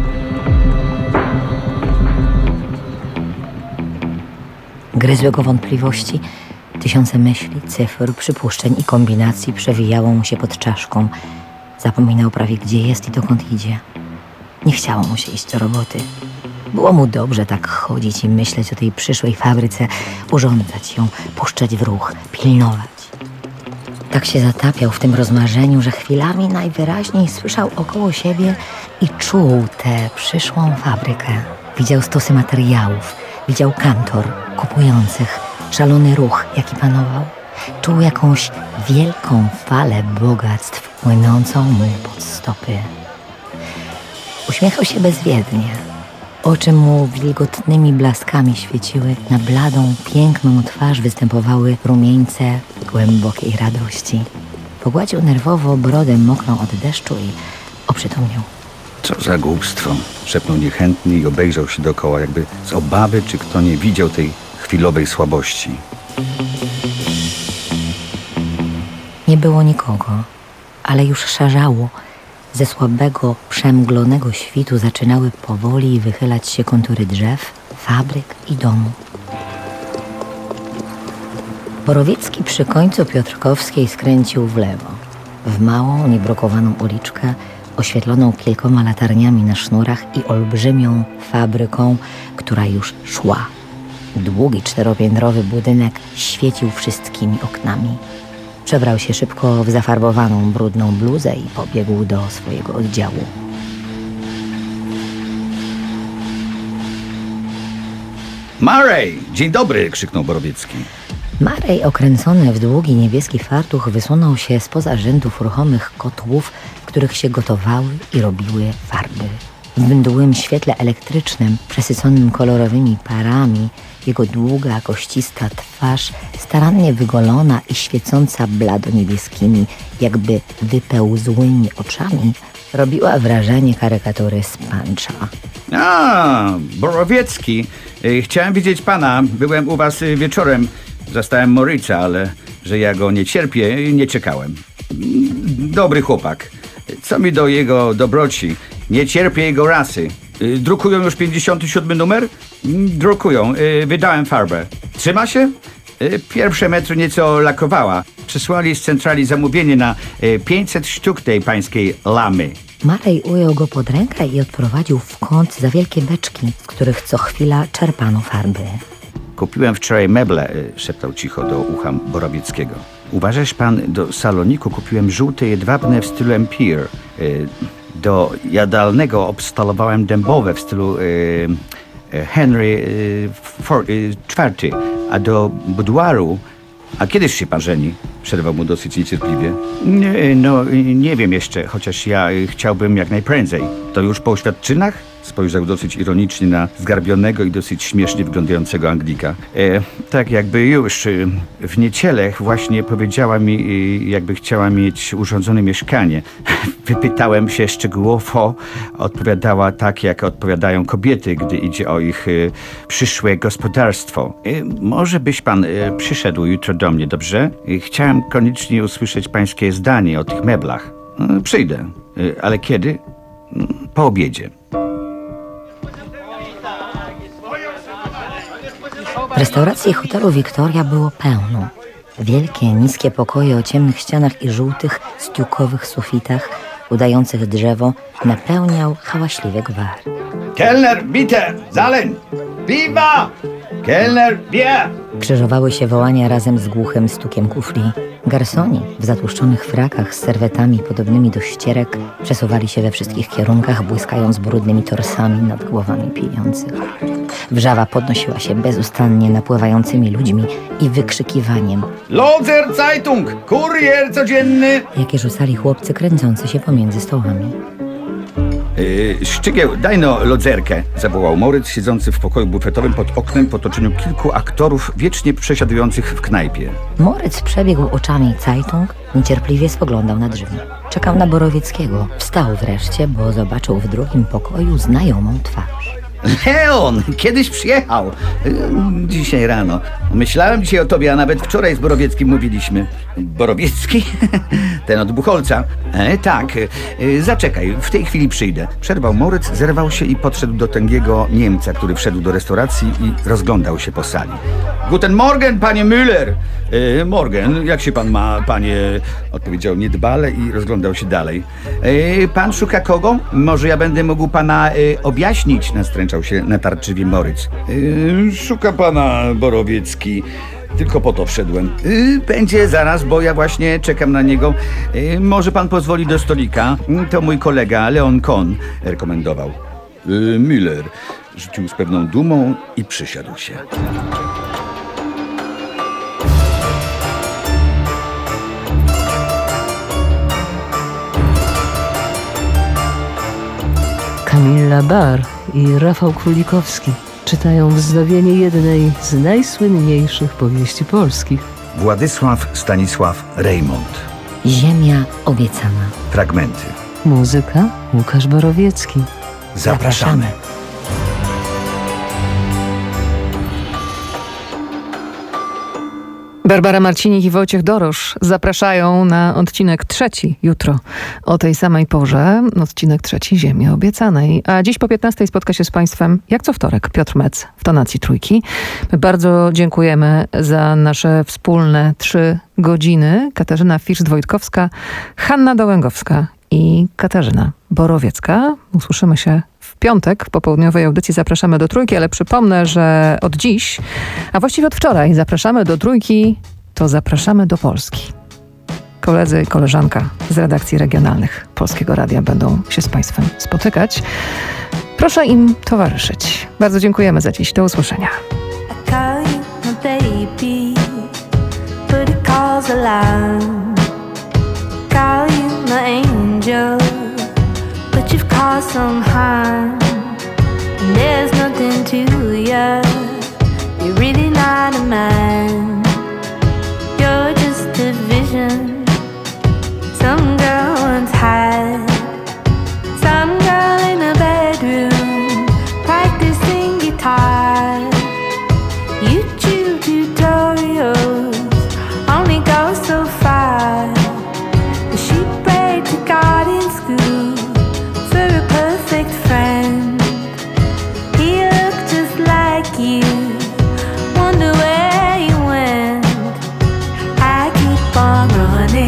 Gryzły go wątpliwości. Tysiące myśli, cyfr, przypuszczeń i kombinacji przewijało mu się pod czaszką. Zapominał prawie, gdzie jest i dokąd idzie. Nie chciało mu się iść do roboty. Było mu dobrze tak chodzić i myśleć o tej przyszłej fabryce, urządzać ją, puszczać w ruch, pilnować. Tak się zatapiał w tym rozmarzeniu, że chwilami najwyraźniej słyszał około siebie i czuł tę przyszłą fabrykę. Widział stosy materiałów, widział kantor, kupujących, szalony ruch, jaki panował. Czuł jakąś wielką falę bogactw płynącą mu pod stopy. Uśmiechał się bezwiednie. Oczy mu wilgotnymi blaskami świeciły, na bladą, piękną twarz występowały rumieńce głębokiej radości. Pogładził nerwowo brodę mokrą od deszczu i oprzytomniał. Co za głupstwo! Szepnął niechętnie i obejrzał się dookoła, jakby z obawy, czy kto nie widział tej chwilowej słabości. Nie było nikogo, ale już szarzało. Ze słabego, przemglonego świtu zaczynały powoli wychylać się kontury drzew, fabryk i domu. Borowiecki przy końcu Piotrkowskiej skręcił w lewo, w małą, niebrukowaną uliczkę, oświetloną kilkoma latarniami na sznurach i olbrzymią fabryką, która już szła. Długi, czteropiętrowy budynek świecił wszystkimi oknami. Przebrał się szybko w zafarbowaną, brudną bluzę i pobiegł do swojego oddziału. Marej! Dzień dobry! Krzyknął Borowiecki. Marej, okręcony w długi niebieski fartuch, wysunął się spoza rzędów ruchomych kotłów, w których się gotowały i robiły farby. W mdłym świetle elektrycznym, przesyconym kolorowymi parami, jego długa, koścista twarz, starannie wygolona i świecąca blado-niebieskimi, jakby wypełzłymi oczami, robiła wrażenie karykatury z Puncha. A, Borowiecki. Chciałem widzieć pana. Byłem u was wieczorem. Zastałem Moritza, ale że ja go nie cierpię, nie czekałem. Dobry chłopak. Co mi do jego dobroci? Nie cierpię jego rasy. Drukują już pięćdziesiąty siódmy numer? Drukują. Wydałem farbę. Trzyma się? Pierwsze metry nieco lakowała. Przysłali z centrali zamówienie na pięćset sztuk tej pańskiej lamy. Marej ujął go pod rękę i odprowadził w kąt za wielkie beczki, z których co chwila czerpano farby. Kupiłem wczoraj meble, szeptał cicho do ucha Borowieckiego. Uważasz pan, do saloniku kupiłem żółte jedwabne w stylu Empire. Do jadalnego obstalowałem dębowe w stylu Henry czwarty, a do buduaru... A kiedyż się pan żeni? Przerwał mu dosyć niecierpliwie. Nie, no, nie wiem jeszcze, chociaż ja chciałbym jak najprędzej. To już po oświadczynach? Spojrzał dosyć ironicznie na zgarbionego i dosyć śmiesznie wyglądającego Anglika. E, tak jakby już. W niedzielę właśnie powiedziała mi, jakby chciała mieć urządzone mieszkanie. Wypytałem się szczegółowo. Odpowiadała tak, jak odpowiadają kobiety, gdy idzie o ich e, przyszłe gospodarstwo. E, może byś pan e, przyszedł jutro do mnie, dobrze? E, chciałem koniecznie usłyszeć pańskie zdanie o tych meblach. E, przyjdę. E, ale kiedy? E, po obiedzie. W restauracji i hotelu Victoria było pełno. Wielkie, niskie pokoje o ciemnych ścianach i żółtych, stiukowych sufitach, udających drzewo, napełniał hałaśliwy gwar. Kellner, bitte, zahlen, piwa! Kellner, bier! Krzyżowały się wołania razem z głuchym stukiem kufli. Garsoni w zatłuszczonych frakach z serwetami podobnymi do ścierek przesuwali się we wszystkich kierunkach, błyskając brudnymi torsami nad głowami pijących. Wrzawa podnosiła się bezustannie napływającymi ludźmi i wykrzykiwaniem Lodzer Zeitung! Kurier codzienny! jakie rzucali chłopcy kręcący się pomiędzy stołami. Yy, Szczygieł, daj no lodzerkę, zawołał Moritz, siedzący w pokoju bufetowym pod oknem w otoczeniu kilku aktorów wiecznie przesiadujących w knajpie. Moritz przebiegł oczami Zeitung, niecierpliwie spoglądał na drzwi. Czekał na Borowieckiego. Wstał wreszcie, bo zobaczył w drugim pokoju znajomą twarz. Leon, kiedyś przyjechał. Yy, Dzisiaj rano. Myślałem dzisiaj o tobie, a nawet wczoraj z Borowieckim mówiliśmy. Borowiecki? Ten od Buchholca. E, tak, e, zaczekaj, w tej chwili przyjdę. Przerwał Moritz, zerwał się i podszedł do tęgiego Niemca, który wszedł do restauracji i rozglądał się po sali. Guten Morgen, panie Müller. E, Morgen, jak się pan ma, panie? Odpowiedział niedbale i rozglądał się dalej. E, pan szuka kogo? Może ja będę mógł pana e, objaśnić, nastręczał się natarczywie Moritz. E, szuka pana Borowiecki. Tylko po to wszedłem. Yy, będzie zaraz, bo ja właśnie czekam na niego. Yy, może pan pozwoli do stolika? Yy, to mój kolega Leon Kohn rekomendował. Yy, Müller rzucił z pewną dumą i przysiadł się. Kamila Bar i Rafał Królikowski czytają wznowienie jednej z najsłynniejszych powieści polskich. Władysław Stanisław Reymont. Ziemia obiecana. Fragmenty. Muzyka Łukasz Borowiecki. Zapraszamy. Barbara Marcinik i Wojciech Dorosz zapraszają na odcinek trzeci jutro o tej samej porze. Odcinek trzeci Ziemi Obiecanej. A dziś po piętnastej spotka się z Państwem, jak co wtorek, Piotr Mec w tonacji trójki. My bardzo dziękujemy za nasze wspólne trzy godziny. Katarzyna Fisz-Wojtkowska, Hanna Dołęgowska i Katarzyna Borowiecka. Usłyszymy się w piątek w popołudniowej audycji Zapraszamy do Trójki, ale przypomnę, że od dziś, a właściwie od wczoraj Zapraszamy do Trójki, to Zapraszamy do Polski. Koledzy i koleżanka z redakcji regionalnych Polskiego Radia będą się z Państwem spotykać. Proszę im towarzyszyć. Bardzo dziękujemy za dziś. Do usłyszenia. But you've caused some harm, and there's nothing to you. You're really not a man. You're just a vision some girl once had. Some girl in a bedroom practicing guitar. YouTube tutorials only go so far. She prayed to God in school for a perfect friend. He looked just like you, wonder where he went. I keep on running.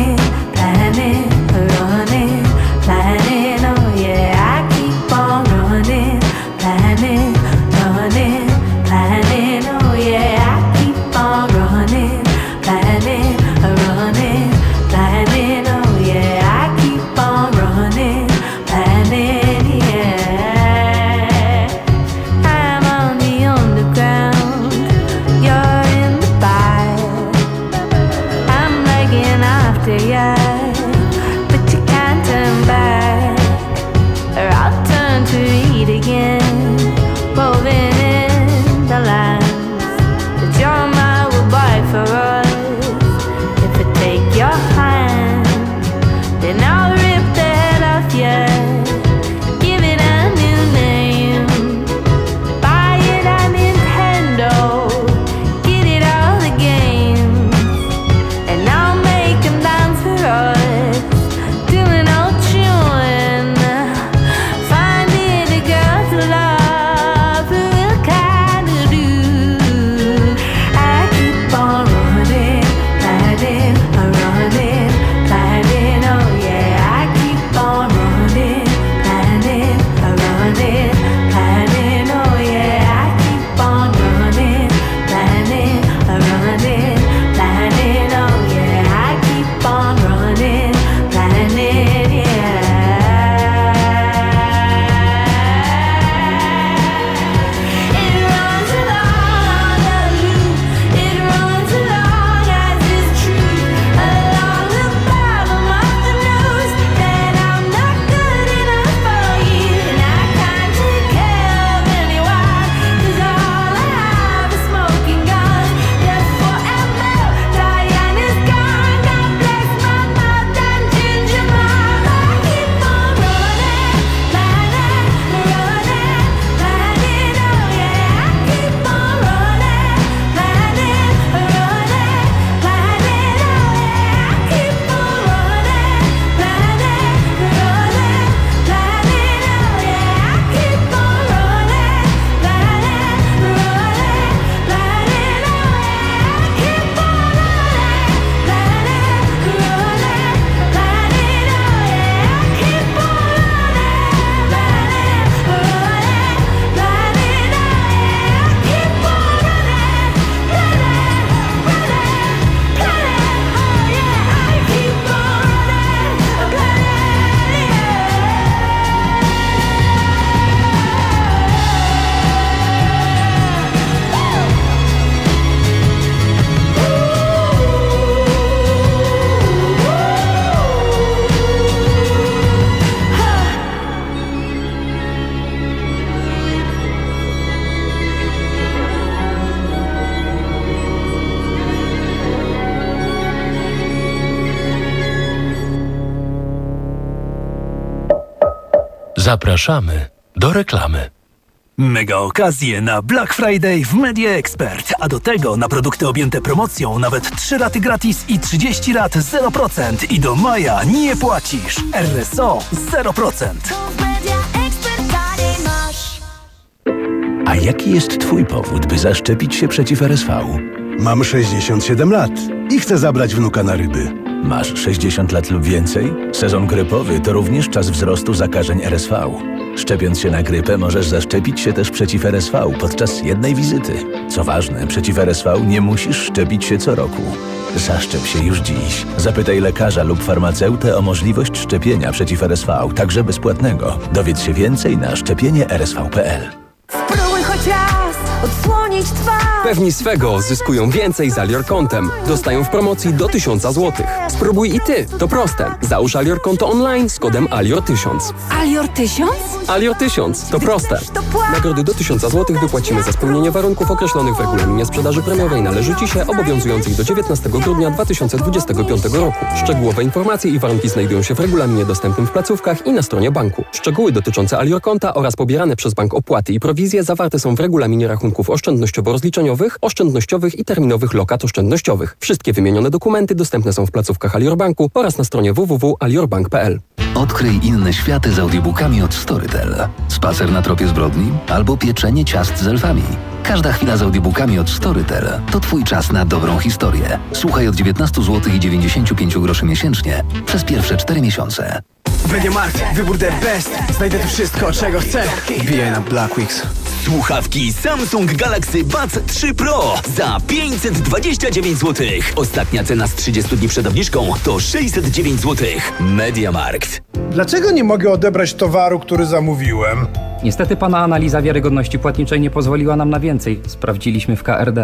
there yet, but you can't turn back, or I'll turn to read again, woven in the lines that your mind will buy for us. If I take your hand, then I'll rip the head off you, give it a new name, buy it a Nintendo, get it all the games, and I'll make them dance for us, doing old tune, finding a girl to love who will kinda do. I keep on running, planning, running, planning, oh yeah. I keep on running, planning, running, planning, oh yeah. I keep on running, planning, running, planning, oh yeah. I keep on running, planning, yeah. It runs along the loop, it runs along as is true, along the bottom of the news, that I'm not good enough for you, and I can't take care of anyone, 'cause all I have is smoking guns. Therefore forever, Diane is gone. God bless my mouth and ginger mom. I keep on running, planning, running, planning, oh yeah. I keep on running, planning, running, planning, oh yeah. I keep on running, planning, running, planning, oh yeah. I keep on running, planning, running, planning, oh yeah. I keep on running, planning, running, planning, oh yeah. I keep on running, planning, running, planning, oh yeah. I keep on running, planning, running, planning, oh yeah. I keep on Zapraszamy do reklamy. Mega okazje na Black Friday w Media Expert, a do tego na produkty objęte promocją nawet trzy raty gratis i trzydzieści rat zero procent i do maja nie płacisz. R S O zero procent. A jaki jest twój powód, by zaszczepić się przeciw R S V? Mam sześćdziesiąt siedem lat i chcę zabrać wnuka na ryby. Masz sześćdziesiąt lat lub więcej? Sezon grypowy to również czas wzrostu zakażeń R S V. Szczepiąc się na grypę możesz zaszczepić się też przeciw R S V podczas jednej wizyty. Co ważne, przeciw R S V nie musisz szczepić się co roku. Zaszczep się już dziś. Zapytaj lekarza lub farmaceutę o możliwość szczepienia przeciw R S V, także bezpłatnego. Dowiedz się więcej na szczepienie r s v kropka p l. Spróbuj choć raz odsłonić twarz. Pewni swego zyskują więcej z Alior Kontem. Dostają w promocji do tysiąca złotych. Spróbuj i ty, to proste. Załóż Alior Konto online z kodem Alior tysiąc. Alior tysiąc? Alior tysiąc, to proste. Nagrody do tysiąca złotych wypłacimy za spełnienie warunków określonych w regulaminie sprzedaży premiowej. Należy ci się, obowiązujących do dziewiętnastego grudnia dwa tysiące dwudziestego piątego roku. Szczegółowe informacje i warunki znajdują się w regulaminie dostępnym w placówkach i na stronie banku. Szczegóły dotyczące Alior Konta oraz pobierane przez bank opłaty i prowizje zawarte są w regulaminie rachunków oszczędnościowo-rozliczeniowych, oszczędnościowych i terminowych lokat oszczędnościowych. Wszystkie wymienione dokumenty dostępne są w placówkach Alior Banku oraz na stronie w w w kropka alior bank kropka p l. Odkryj inne światy z audiobookami od Storytel. Spacer na tropie zbrodni albo pieczenie ciast z elfami. Każda chwila z audiobookami od Storytel to twój czas na dobrą historię. Słuchaj od dziewiętnaście złotych i dziewięćdziesiąt pięć groszy miesięcznie przez pierwsze cztery miesiące. MediaMarkt, wybór the best. Znajdę tu wszystko, czego chcę. Wbijaj na Blackweeks. Słuchawki Samsung Galaxy Buds trzy Pro za pięćset dwadzieścia dziewięć złotych. Ostatnia cena z trzydziestu dni przed obniżką to sześćset dziewięć złotych. MediaMarkt. Dlaczego nie mogę odebrać towaru, który zamówiłem? Niestety pana analiza wiarygodności płatniczej nie pozwoliła nam na więcej. Sprawdziliśmy w K R D.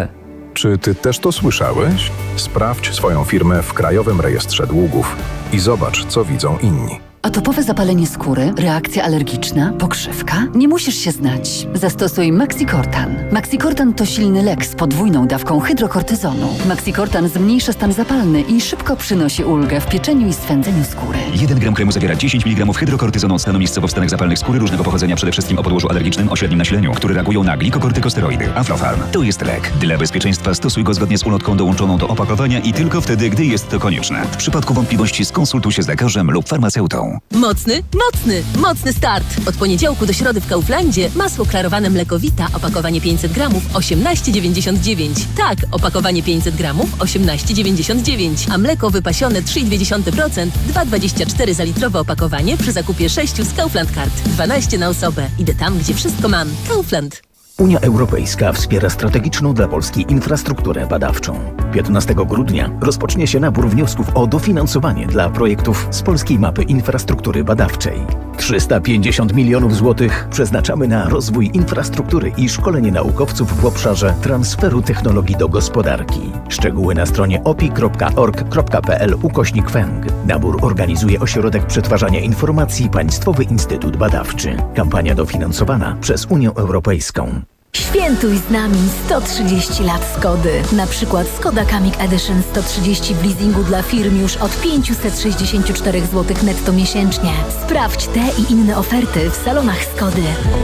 Czy ty też to słyszałeś? Sprawdź swoją firmę w Krajowym Rejestrze Długów i zobacz, co widzą inni. Atopowe zapalenie skóry, reakcja alergiczna, pokrzywka? Nie musisz się znać. Zastosuj Maxicortan. Maxicortan to silny lek z podwójną dawką hydrokortyzonu. Maxicortan zmniejsza stan zapalny i szybko przynosi ulgę w pieczeniu i swędzeniu skóry. jeden gram kremu zawiera dziesięć miligramów hydrokortyzonu od stanu miejscowo w stanach zapalnych skóry różnego pochodzenia, przede wszystkim o podłożu alergicznym o średnim nasileniu, które reagują na glikokortykosteroidy. Aflofarm to jest lek. Dla bezpieczeństwa stosuj go zgodnie z ulotką dołączoną do opakowania i tylko wtedy, gdy jest to konieczne. W przypadku wątpliwości skonsultuj się z lekarzem lub farmaceutą. Mocny, mocny, mocny start! Od poniedziałku do środy w Kauflandzie masło klarowane mlekowita, opakowanie pięćset gramów, osiemnaście dziewięćdziesiąt dziewięć. Tak, opakowanie pięćset gramów, osiemnaście dziewięćdziesiąt dziewięć. A mleko wypasione trzy i dwie dziesiąte procent, dwa dwadzieścia cztery za litrowe opakowanie przy zakupie sześciu z Kaufland Card. dwanaście na osobę. Idę tam, gdzie wszystko mam. Kaufland. Unia Europejska wspiera strategiczną dla Polski infrastrukturę badawczą. piętnastego grudnia rozpocznie się nabór wniosków o dofinansowanie dla projektów z Polskiej Mapy Infrastruktury Badawczej. trzysta pięćdziesiąt milionów złotych przeznaczamy na rozwój infrastruktury i szkolenie naukowców w obszarze transferu technologii do gospodarki. Szczegóły na stronie opi.org.pl ukośnik węg. Nabór organizuje Ośrodek Przetwarzania Informacji Państwowy Instytut Badawczy. Kampania dofinansowana przez Unię Europejską. Świętuj z nami sto trzydzieści lat Skody. Na przykład Skoda Kamiq Edition sto trzydzieści w leasingu dla firm już od pięćset sześćdziesiąt cztery złotych netto miesięcznie. Sprawdź te i inne oferty w salonach Skody.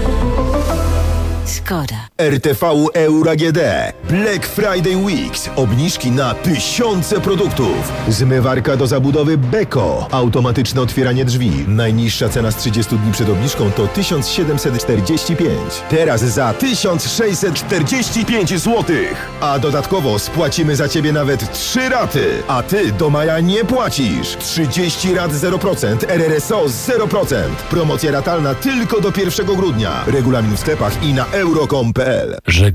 Skoda. R T V Euro A G D. Black Friday Weeks. Obniżki na tysiące produktów. Zmywarka do zabudowy Beko. Automatyczne otwieranie drzwi. Najniższa cena z trzydziestu dni przed obniżką to tysiąc siedemset czterdzieści pięć. Teraz za tysiąc sześćset czterdzieści pięć złotych. A dodatkowo spłacimy za Ciebie nawet trzy raty. A Ty do maja nie płacisz. trzydzieści rat zero procent. R R S O zero procent. Promocja ratalna tylko do pierwszego grudnia. Regulamin w sklepach i na euro kropka com kropka p l.